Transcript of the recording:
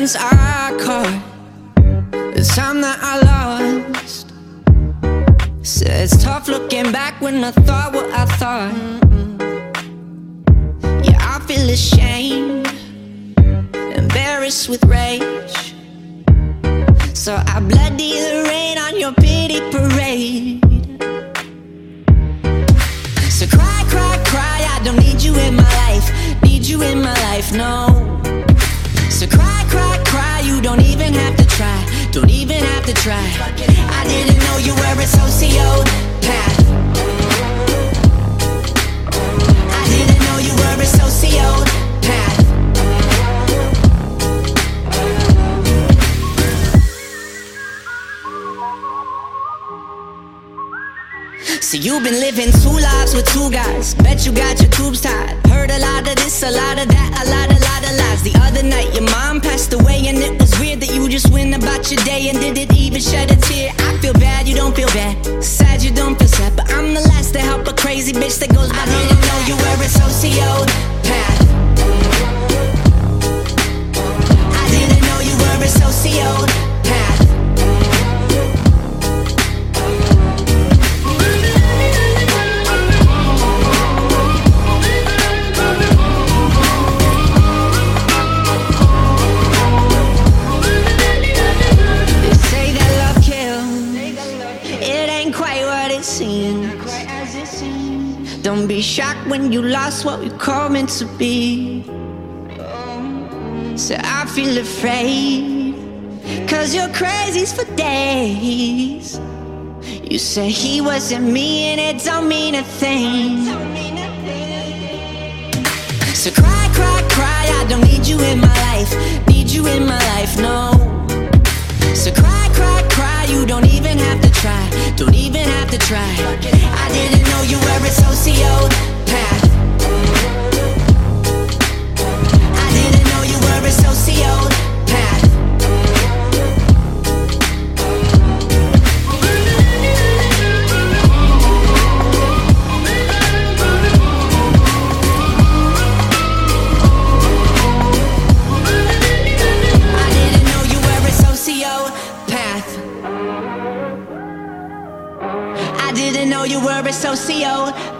feelings I caught, the time that I lost. Said it's tough looking back when I thought what I thought. Yeah, I feel ashamed, embarrassed with rage. So I bloody the rain on your pity parade. So cry, cry, cry, I don't need you in my life. Need you in my life, no. So cry, cry, cry, you don't even have to try. Don't even have to try. I didn't know you were a sociopath. I didn't know you were a sociopath. So you've been living two lives with two guys. Bet you got your tubes tied. Heard a lot of this, a lot of that, a lot of lies. The other night your mom passed away, and it was weird that you just went about your day and didn't even shed a tear. I feel bad, you don't feel bad. Sad, you don't feel sad. But I'm the last to help a crazy bitch that goes by. I didn't know you were a sociopath. I didn't know you were a sociopath. Don't be shocked when you lost what we call meant to be. So I feel afraid, 'cause you're crazy for days. You say he wasn't me and it don't mean a thing. So cry, cry, cry, I don't need you in my life. Need you in my life, no. So cry, cry, cry, you don't even have to try. Don't even have to try. I didn't know you were a sociopath. I didn't know you were a sociopath. I didn't know you were a sociopath. I didn't know you were a sociopath.